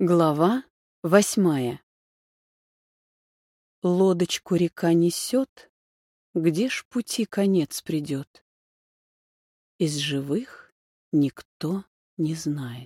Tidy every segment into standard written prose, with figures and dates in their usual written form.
Глава 8. Лодочку река несет, где ж пути конец придет? Из живых никто не знает.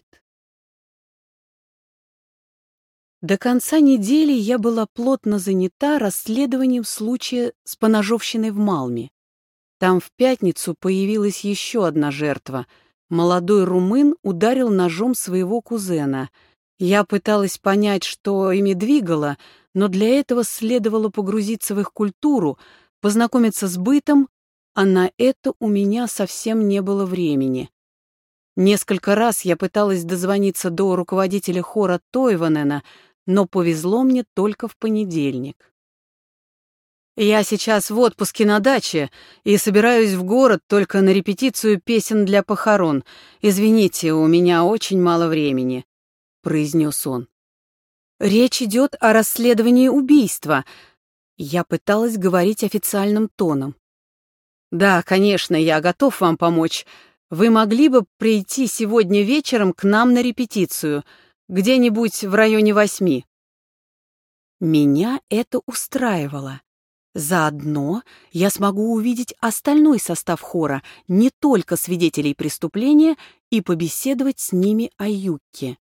До конца недели я была плотно занята расследованием случая с поножовщиной в Малме. Там в пятницу появилась еще одна жертва. Молодой румын ударил ножом своего кузена. Я пыталась понять, что ими двигало, но для этого следовало погрузиться в их культуру, познакомиться с бытом, а на это у меня совсем не было времени. Несколько раз я пыталась дозвониться до руководителя хора Тойванена, но повезло мне только в понедельник. «Я сейчас в отпуске на даче и собираюсь в город только на репетицию песен для похорон. Извините, у меня очень мало времени», — произнес он. «Речь идет о расследовании убийства». Я пыталась говорить официальным тоном. «Да, конечно, я готов вам помочь. Вы могли бы прийти сегодня вечером к нам на репетицию, где-нибудь в районе 8. Меня это устраивало. Заодно я смогу увидеть остальной состав хора, не только свидетелей преступления, и побеседовать с ними о Юкке.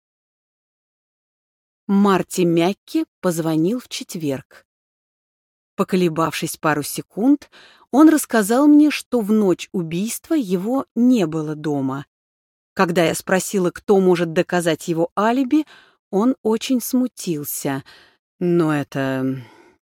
Марти Мякки позвонил в четверг. Поколебавшись пару секунд, он рассказал мне, что в ночь убийства его не было дома. Когда я спросила, кто может доказать его алиби, он очень смутился. Но это...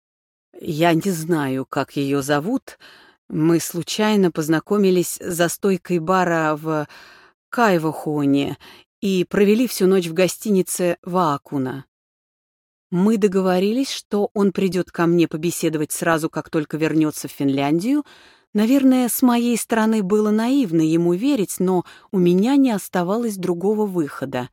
Я не знаю, как ее зовут. Мы случайно познакомились за стойкой бара в Кайвохоне и провели всю ночь в гостинице Ваакуна. Мы договорились, что он придет ко мне побеседовать сразу, как только вернется в Финляндию. Наверное, с моей стороны было наивно ему верить, но у меня не оставалось другого выхода.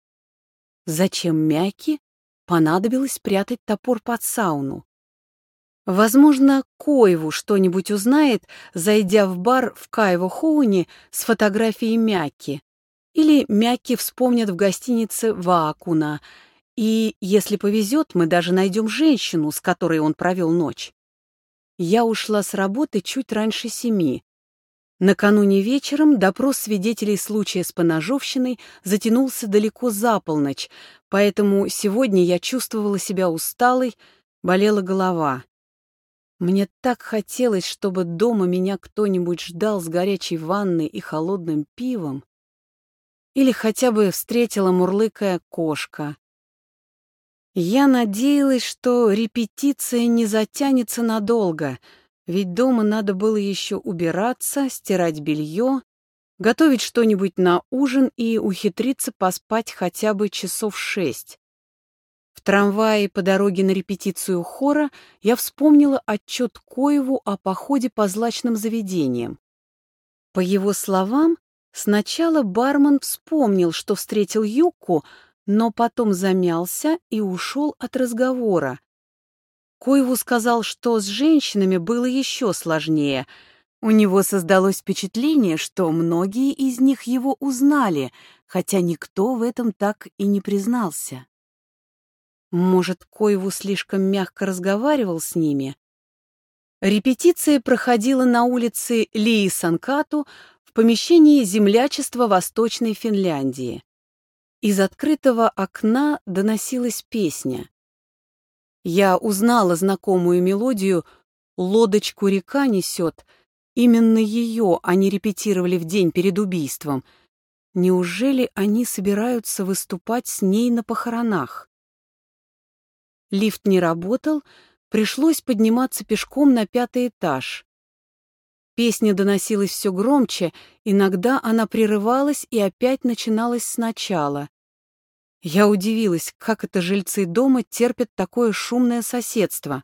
Зачем Мяки понадобилось прятать топор под сауну? Возможно, Коеву что-нибудь узнает, зайдя в бар в Кайвохоуне с фотографией Мяки. Или Мяки вспомнят в гостинице Ваакуна. И, если повезет, мы даже найдем женщину, с которой он провел ночь. Я ушла с работы чуть раньше 7. Накануне вечером допрос свидетелей случая с поножовщиной затянулся далеко за полночь, поэтому сегодня я чувствовала себя усталой, болела голова. Мне так хотелось, чтобы дома меня кто-нибудь ждал с горячей ванной и холодным пивом. Или хотя бы встретила мурлыкая кошка. Я надеялась, что репетиция не затянется надолго, ведь дома надо было еще убираться, стирать белье, готовить что-нибудь на ужин и ухитриться поспать хотя бы часов 6. В трамвае по дороге на репетицию хора я вспомнила отчет Коеву о походе по злачным заведениям. По его словам, сначала бармен вспомнил, что встретил Юкку, но потом замялся и ушел от разговора. Коеву сказал, что с женщинами было еще сложнее. У него создалось впечатление, что многие из них его узнали, хотя никто в этом так и не признался. Может, Коеву слишком мягко разговаривал с ними? Репетиция проходила на улице Лии-Санкату в помещении землячества Восточной Финляндии. Из открытого окна доносилась песня. Я узнала знакомую мелодию «Лодочку река несет». Именно ее они репетировали в день перед убийством. Неужели они собираются выступать с ней на похоронах? Лифт не работал, пришлось подниматься пешком на 5-й этаж. Песня доносилась все громче, иногда она прерывалась и опять начиналась сначала. Я удивилась, как это жильцы дома терпят такое шумное соседство.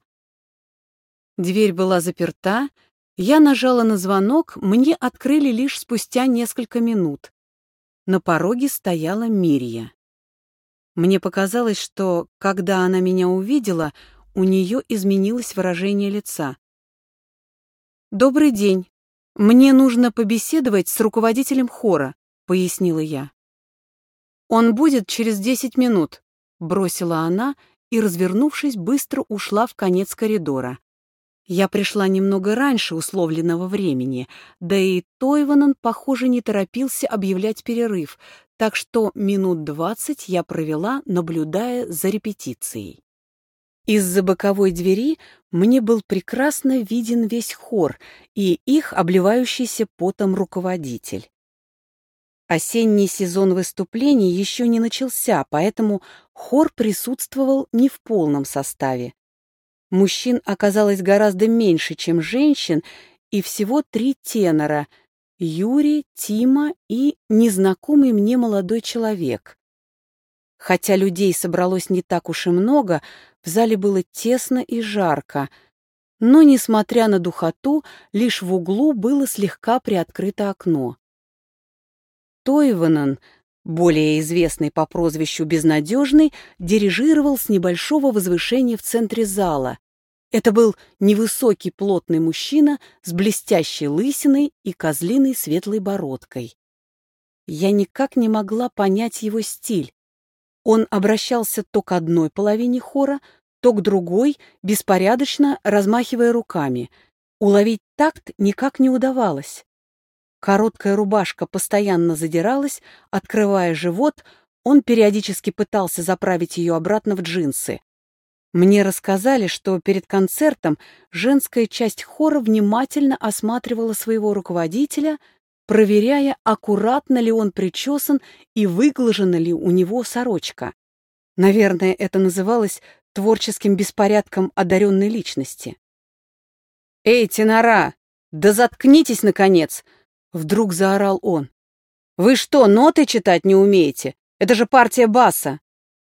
Дверь была заперта, я нажала на звонок, мне открыли лишь спустя несколько минут. На пороге стояла Мирья. Мне показалось, что, когда она меня увидела, у нее изменилось выражение лица. «Добрый день. Мне нужно побеседовать с руководителем хора», — пояснила я. «Он будет через 10 минут», — бросила она и, развернувшись, быстро ушла в конец коридора. Я пришла немного раньше условленного времени, да и Тойванен, похоже, не торопился объявлять перерыв, так что минут 20 я провела, наблюдая за репетицией. Из-за боковой двери мне был прекрасно виден весь хор и их обливающийся потом руководитель. Осенний сезон выступлений еще не начался, поэтому хор присутствовал не в полном составе. Мужчин оказалось гораздо меньше, чем женщин, и всего 3 тенора — Юрий, Тима и незнакомый мне молодой человек. Хотя людей собралось не так уж и много, в зале было тесно и жарко, но, несмотря на духоту, лишь в углу было слегка приоткрыто окно. Тойванен, более известный по прозвищу «Безнадежный», дирижировал с небольшого возвышения в центре зала. Это был невысокий плотный мужчина с блестящей лысиной и козлиной светлой бородкой. Я никак не могла понять его стиль. Он обращался то к одной половине хора, то к другой, беспорядочно размахивая руками. Уловить такт никак не удавалось. Короткая рубашка постоянно задиралась, открывая живот, он периодически пытался заправить ее обратно в джинсы. Мне рассказали, что перед концертом женская часть хора внимательно осматривала своего руководителя, проверяя, аккуратно ли он причесан и выглажена ли у него сорочка. Наверное, это называлось творческим беспорядком одаренной личности. «Эй, тенора, да заткнитесь, наконец!» — вдруг заорал он. «Вы что, ноты читать не умеете? Это же партия баса!»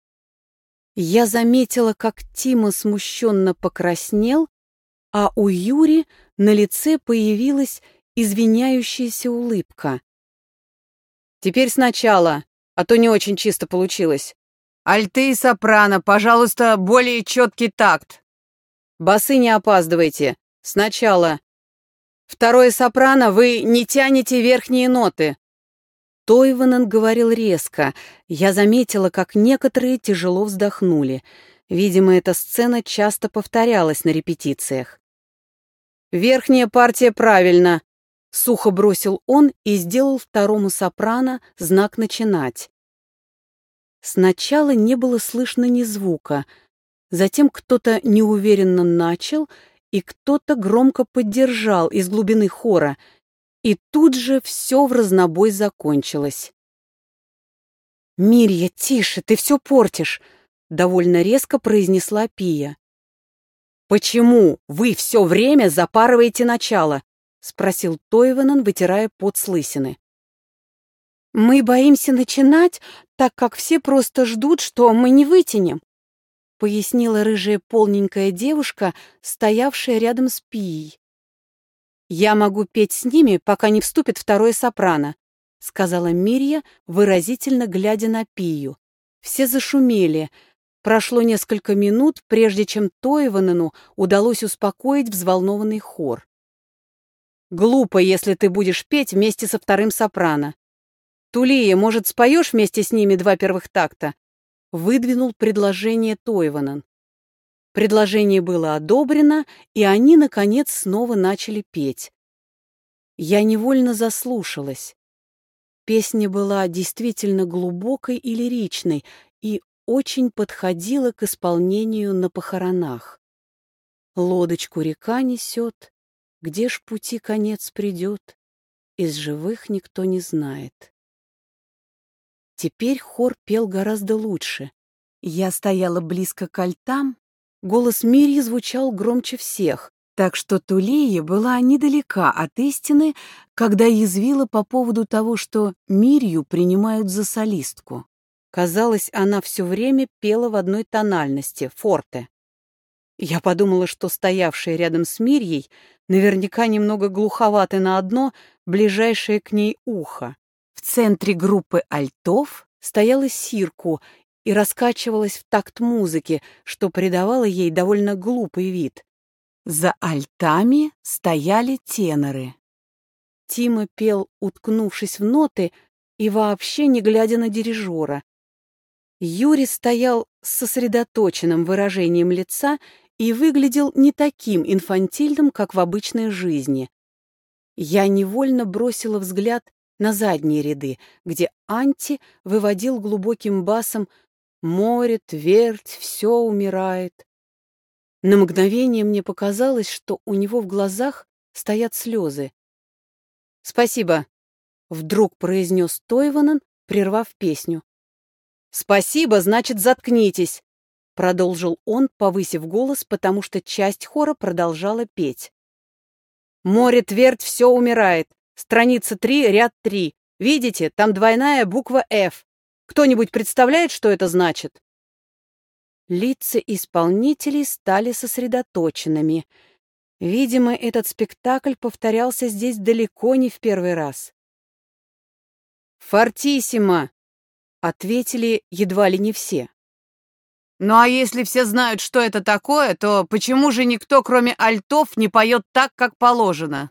Я заметила, как Тима смущенно покраснел, а у Юри на лице появилась извиняющаяся улыбка. «Теперь сначала, а то не очень чисто получилось. Альты и сопрано, пожалуйста, более четкий такт. Басы не опаздывайте. Сначала. Второе сопрано, вы не тянете верхние ноты». Тойванен говорил резко. Я заметила, как некоторые тяжело вздохнули. Видимо, эта сцена часто повторялась на репетициях. «Верхняя партия правильно», — сухо бросил он и сделал второму сопрано знак «начинать». Сначала не было слышно ни звука, затем кто-то неуверенно начал, и кто-то громко поддержал из глубины хора, и тут же все вразнобой закончилось. «Мирья, тише, ты все портишь», — довольно резко произнесла Пия. «Почему вы все время запарываете начало?» — спросил Тойванен, вытирая пот с лысины. «Мы боимся начинать, так как все просто ждут, что мы не вытянем», — пояснила рыжая полненькая девушка, стоявшая рядом с Пией. «Я могу петь с ними, пока не вступит второе сопрано», — сказала Мирья, выразительно глядя на Пию. Все зашумели. Прошло несколько минут, прежде чем Тойванену удалось успокоить взволнованный хор. «Глупо, если ты будешь петь вместе со вторым сопрано. Тулия, может, споешь вместе с ними 2 первых такта?» — выдвинул предложение Тойванен. Предложение было одобрено, и они, наконец, снова начали петь. Я невольно заслушалась. Песня была действительно глубокой и лиричной, и очень подходила к исполнению на похоронах. Лодочку река несет, где ж пути конец придет, из живых никто не знает. Теперь хор пел гораздо лучше. Я стояла близко к альтам, голос Мирьи звучал громче всех, так что Тулия была недалека от истины, когда язвила по поводу того, что Мирью принимают за солистку. Казалось, она все время пела в одной тональности, форте. Я подумала, что стоявшие рядом с Мирьей наверняка немного глуховаты на одно, ближайшее к ней ухо. В центре группы альтов стояла Сирку и раскачивалась в такт музыки, что придавало ей довольно глупый вид. За альтами стояли теноры. Тима пел, уткнувшись в ноты и вообще не глядя на дирижера. Юрий стоял с сосредоточенным выражением лица и выглядел не таким инфантильным, как в обычной жизни. Я невольно бросила взгляд на задние ряды, где Анти выводил глубоким басом «Море, твердь, все умирает». На мгновение мне показалось, что у него в глазах стоят слезы. «Спасибо», — вдруг произнес Тойванен, прервав песню. «Спасибо, значит, заткнитесь», — продолжил он, повысив голос, потому что часть хора продолжала петь. «Море, твердь, все умирает. Страница 3, ряд 3. Видите, там двойная буква «Ф». Кто-нибудь представляет, что это значит?» Лица исполнителей стали сосредоточенными. Видимо, этот спектакль повторялся здесь далеко не в первый раз. «Фортиссимо!» — ответили едва ли не все. «Ну а если все знают, что это такое, то почему же никто, кроме альтов, не поет так, как положено?»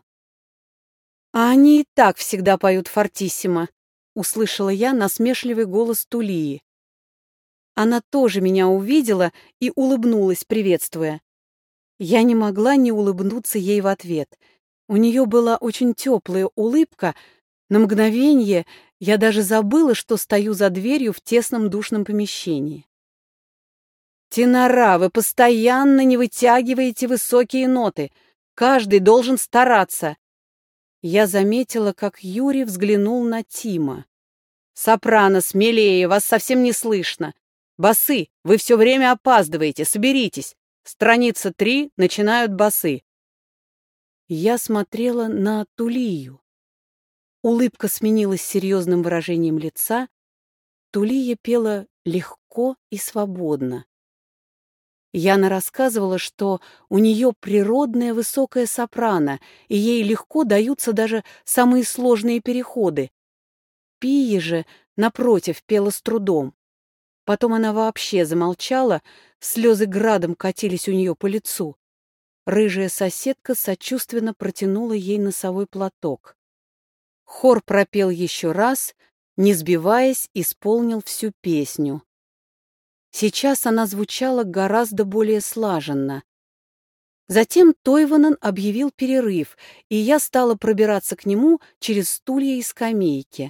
«А они и так всегда поют фортиссимо», — услышала я насмешливый голос Тулии. Она тоже меня увидела и улыбнулась, приветствуя. Я не могла не улыбнуться ей в ответ. У нее была очень теплая улыбка. На мгновение я даже забыла, что стою за дверью в тесном душном помещении. «Тенора, вы постоянно не вытягиваете высокие ноты. Каждый должен стараться». Я заметила, как Юрий взглянул на Тима. «Сопрано, смелее, вас совсем не слышно. Басы, вы все время опаздываете, соберитесь. Страница 3, начинают басы». Я смотрела на Тулию. Улыбка сменилась серьезным выражением лица. Тулия пела легко и свободно. Яна рассказывала, что у нее природная высокая сопрано, и ей легко даются даже самые сложные переходы. Пия же, напротив, пела с трудом. Потом она вообще замолчала, слезы градом катились у нее по лицу. Рыжая соседка сочувственно протянула ей носовой платок. Хор пропел еще раз, не сбиваясь, исполнил всю песню. Сейчас она звучала гораздо более слаженно. Затем Тойванен объявил перерыв, и я стала пробираться к нему через стулья и скамейки.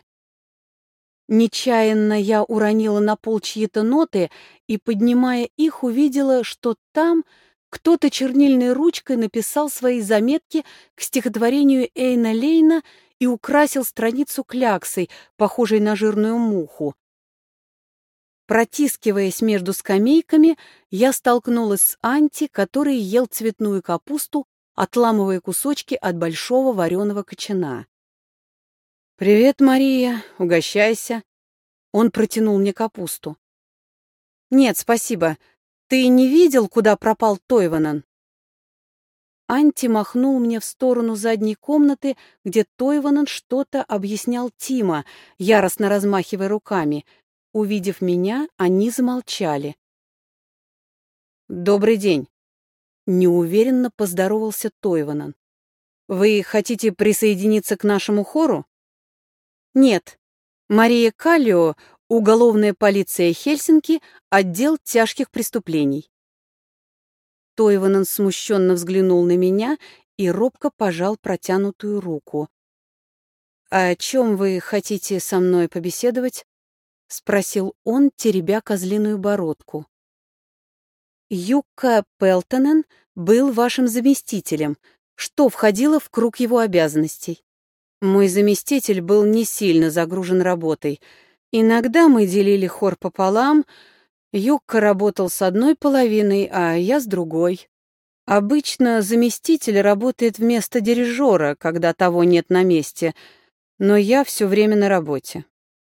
Нечаянно я уронила на пол чьи-то ноты и, поднимая их, увидела, что там кто-то чернильной ручкой написал свои заметки к стихотворению Эйна Лейна и украсил страницу кляксой, похожей на жирную муху. Протискиваясь между скамейками, я столкнулась с Анти, который ел цветную капусту, отламывая кусочки от большого вареного кочана. «Привет, Мария, угощайся». Он протянул мне капусту. «Нет, спасибо. Ты не видел, куда пропал Тойванен?» Анти махнул мне в сторону задней комнаты, где Тойванен что-то объяснял Тима, яростно размахивая руками. Увидев меня, они замолчали. «Добрый день», — неуверенно поздоровался Тойванен. «Вы хотите присоединиться к нашему хору?» «Нет. Мария Каллио, уголовная полиция Хельсинки, отдел тяжких преступлений». Тойванен смущенно взглянул на меня и робко пожал протянутую руку. «О чем вы хотите со мной побеседовать?» — спросил он, теребя козлиную бородку. «Юкка Пелтонен был вашим заместителем. Что входило в круг его обязанностей?» Мой заместитель был не сильно загружен работой. Иногда мы делили хор пополам. Юкка работал с одной половиной, а я с другой. Обычно заместитель работает вместо дирижера, когда того нет на месте, но я все время на работе.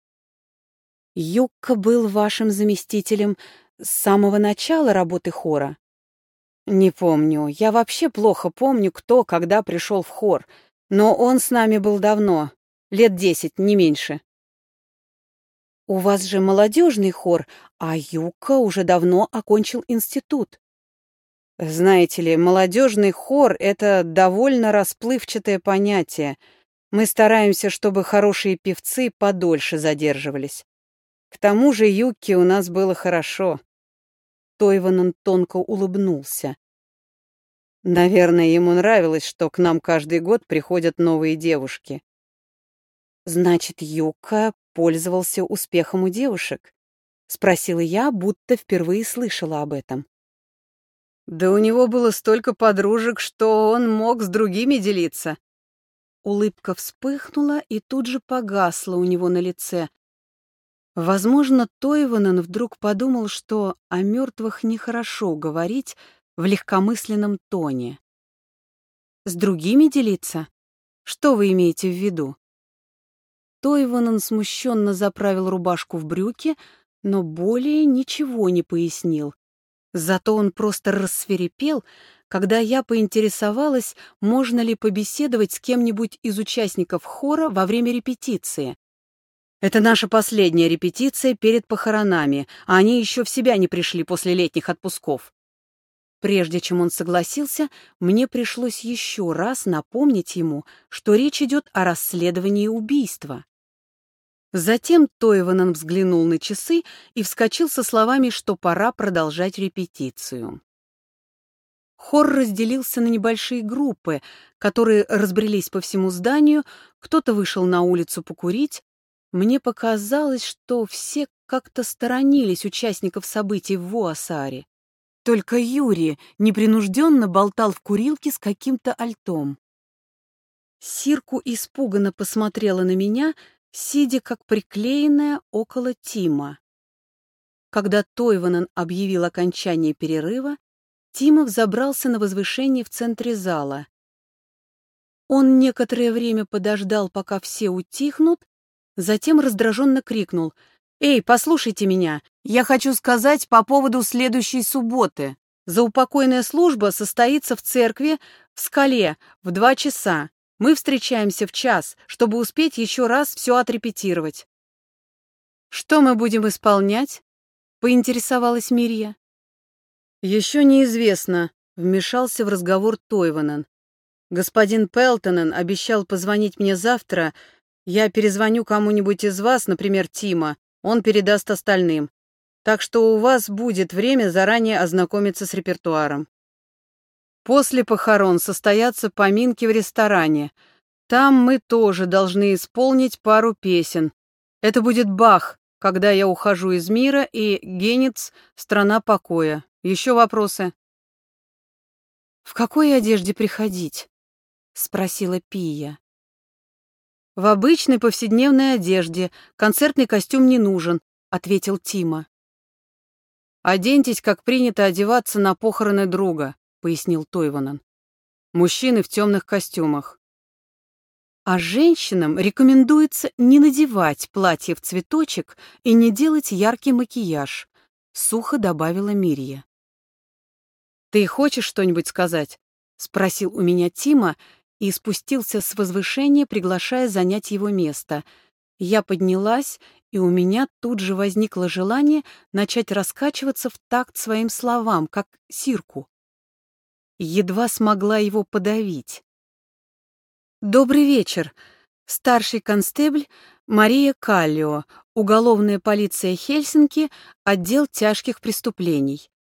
Юкка был вашим заместителем с самого начала работы хора? Не помню. Я вообще плохо помню, кто когда пришел в хор. Но он с нами был давно, лет 10, не меньше. У вас же молодежный хор, а Юкка уже давно окончил институт. Знаете ли, молодежный хор — это довольно расплывчатое понятие. Мы стараемся, чтобы хорошие певцы подольше задерживались. К тому же Юкки у нас было хорошо. Тойванен тонко улыбнулся. Наверное, ему нравилось, что к нам каждый год приходят новые девушки. Значит, Юка пользовался успехом у девушек? Спросила я, будто впервые слышала об этом. Да у него было столько подружек, что он мог с другими делиться. Улыбка вспыхнула и тут же погасла у него на лице. Возможно, Тойванен вдруг подумал, что о мертвых нехорошо говорить в легкомысленном тоне. С другими делиться? Что вы имеете в виду? Тойванен смущенно заправил рубашку в брюки, но более ничего не пояснил. Зато он просто рассвирепел, когда я поинтересовалась, можно ли побеседовать с кем-нибудь из участников хора во время репетиции. Это наша последняя репетиция перед похоронами, а они еще в себя не пришли после летних отпусков. Прежде чем он согласился, мне пришлось еще раз напомнить ему, что речь идет о расследовании убийства. Затем Тойванен взглянул на часы и вскочил со словами, что пора продолжать репетицию. Хор разделился на небольшие группы, которые разбрелись по всему зданию, кто-то вышел на улицу покурить. Мне показалось, что все как-то сторонились участников событий в Вуасаре. Только Юрий непринужденно болтал в курилке с каким-то альтом. Сирку испуганно посмотрела на меня, сидя как приклеенная около Тима. Когда Тойванен объявил окончание перерыва, Тима взобрался на возвышение в центре зала. Он некоторое время подождал, пока все утихнут, затем раздраженно крикнул: «Эй, послушайте меня! Я хочу сказать по поводу следующей субботы. Заупокойная служба состоится в церкви в Скале в 2 часа. Мы встречаемся в 1, чтобы успеть еще раз все отрепетировать». «Что мы будем исполнять?» — поинтересовалась Мирья. «Еще неизвестно», — вмешался в разговор Тойванен. «Господин Пелтонен обещал позвонить мне завтра. Я перезвоню кому-нибудь из вас, например, Тима, он передаст остальным. Так что у вас будет время заранее ознакомиться с репертуаром. После похорон состоятся поминки в ресторане. Там мы тоже должны исполнить пару песен. Это будет Бах, «Когда я ухожу из мира», и Генец «Страна покоя». Еще вопросы? «В какой одежде приходить?» — спросила Пия. «В обычной повседневной одежде. Концертный костюм не нужен», — ответил Тима. «Оденьтесь, как принято одеваться на похороны друга», — пояснил Тойванен. «Мужчины в темных костюмах». А женщинам рекомендуется не надевать платье в цветочек и не делать яркий макияж, сухо добавила Мирья. «Ты хочешь что-нибудь сказать?» — спросил у меня Тима и спустился с возвышения, приглашая занять его место. Я поднялась, и у меня тут же возникло желание начать раскачиваться в такт своим словам, как Сирку. Едва смогла его подавить. «Добрый вечер. Старший констебль Мария Каллио, уголовная полиция Хельсинки, отдел тяжких преступлений.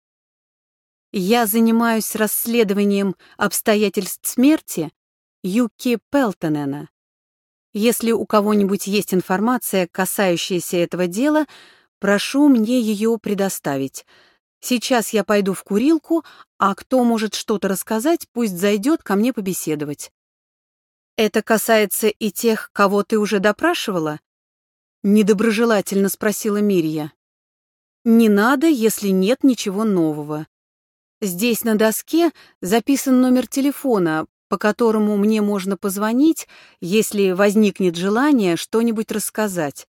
Я занимаюсь расследованием обстоятельств смерти Юки Пелтонена. Если у кого-нибудь есть информация, касающаяся этого дела, прошу мне ее предоставить. Сейчас я пойду в курилку, а кто может что-то рассказать, пусть зайдет ко мне побеседовать». «Это касается и тех, кого ты уже допрашивала?» — недоброжелательно спросила Мирья. «Не надо, если нет ничего нового. Здесь на доске записан номер телефона, по которому мне можно позвонить, если возникнет желание что-нибудь рассказать».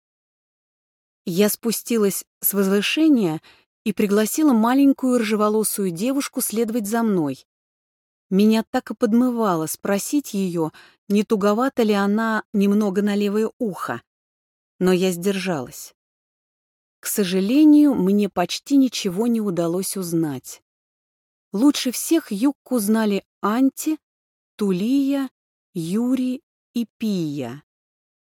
Я спустилась с возвышения и пригласила маленькую рыжеволосую девушку следовать за мной. Меня так и подмывало спросить ее, не туговата ли она немного на левое ухо, но я сдержалась. К сожалению, мне почти ничего не удалось узнать. Лучше всех Юкку знали Анти, Тулия, Юрий и Пия.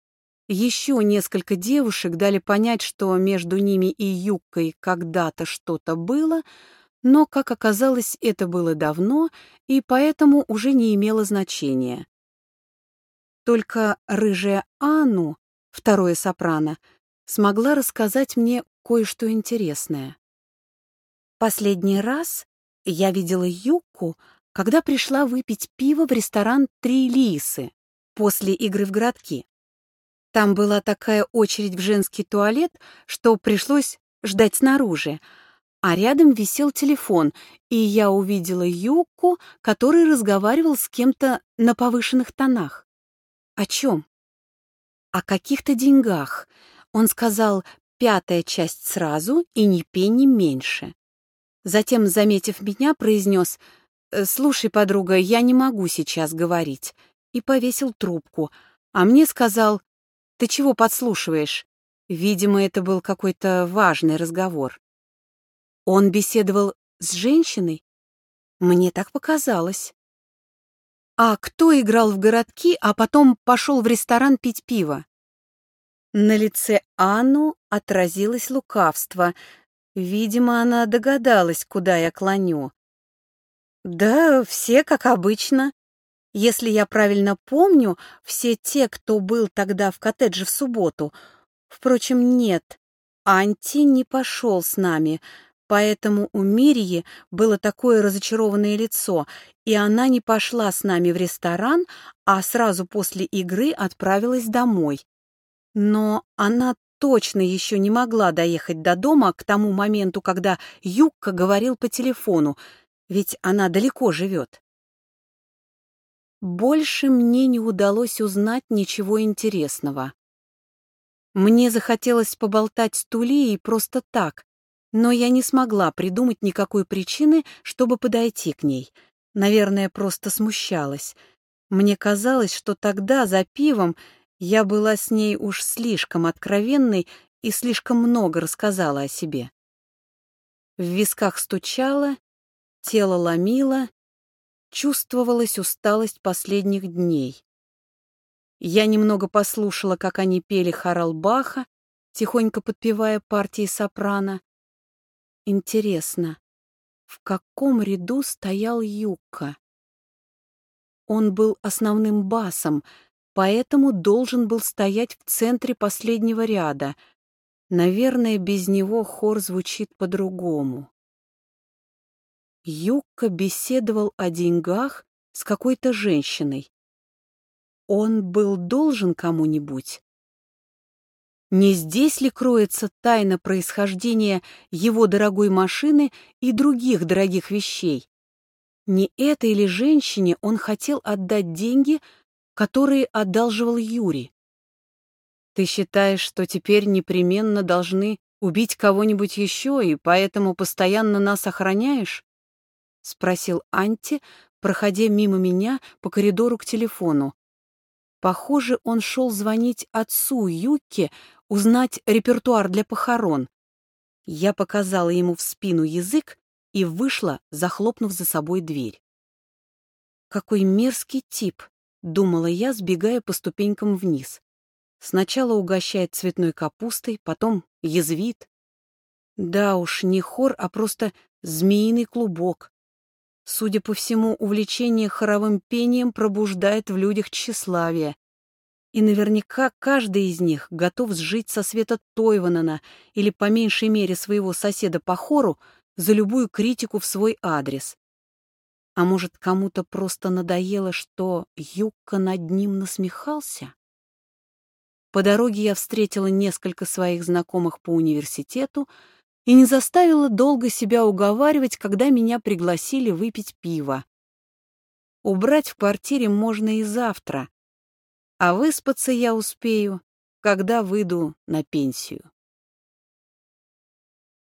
Еще несколько девушек дали понять, что между ними и Юккой когда-то что-то было, но, как оказалось, это было давно и поэтому уже не имело значения. Только рыжая Анну, второе сопрано, смогла рассказать мне кое-что интересное. Последний раз я видела Юкку, когда пришла выпить пиво в ресторан «Три лисы» после игры в городки. Там была такая очередь в женский туалет, что пришлось ждать снаружи, а рядом висел телефон, и я увидела Юкку, который разговаривал с кем-то на повышенных тонах. О чем? О каких-то деньгах. Он сказал: «5-я часть сразу и ни пенни меньше». Затем, заметив меня, произнес: «Слушай, подруга, я не могу сейчас говорить», и повесил трубку, а мне сказал: «Ты чего подслушиваешь?» Видимо, это был какой-то важный разговор. Он беседовал с женщиной? Мне так показалось. А кто играл в городки, а потом пошел в ресторан пить пиво? На лице Анну отразилось лукавство. Видимо, она догадалась, куда я клоню. Да, все как обычно. Если я правильно помню, все те, кто был тогда в коттедже в субботу. Впрочем, нет, Анти не пошел с нами, поэтому у Мирии было такое разочарованное лицо, и она не пошла с нами в ресторан, а сразу после игры отправилась домой. Но она точно еще не могла доехать до дома к тому моменту, когда Юкка говорил по телефону, ведь она далеко живет. Больше мне не удалось узнать ничего интересного. Мне захотелось поболтать с Тулией просто так, но я не смогла придумать никакой причины, чтобы подойти к ней. Наверное, просто смущалась. Мне казалось, что тогда, за пивом, я была с ней уж слишком откровенной и слишком много рассказала о себе. В висках стучало, тело ломило, чувствовалась усталость последних дней. Я немного послушала, как они пели хорал Баха, тихонько подпевая партии сопрано. Интересно, в каком ряду стоял Юкка? Он был основным басом, поэтому должен был стоять в центре последнего ряда. Наверное, без него хор звучит по-другому. Юкка беседовал о деньгах с какой-то женщиной. Он был должен кому-нибудь? Не здесь ли кроется тайна происхождения его дорогой машины и других дорогих вещей? Не этой ли женщине он хотел отдать деньги, которые одалживал Юрий? Ты считаешь, что теперь непременно должны убить кого-нибудь еще, и поэтому постоянно нас охраняешь? — спросил Анти, проходя мимо меня по коридору к телефону. Похоже, он шел звонить отцу Юкки, узнать репертуар для похорон. Я показала ему в спину язык и вышла, захлопнув за собой дверь. «Какой мерзкий тип», — думала я, сбегая по ступенькам вниз. Сначала угощает цветной капустой, потом язвит. Да уж, не хор, а просто змеиный клубок. Судя по всему, увлечение хоровым пением пробуждает в людях тщеславие. И наверняка каждый из них готов сжить со света Тойванена или, по меньшей мере, своего соседа по хору за любую критику в свой адрес. А может, кому-то просто надоело, что Юкка над ним насмехался? По дороге я встретила несколько своих знакомых по университету и не заставила долго себя уговаривать, когда меня пригласили выпить пиво. Убрать в квартире можно и завтра, а выспаться я успею, когда выйду на пенсию.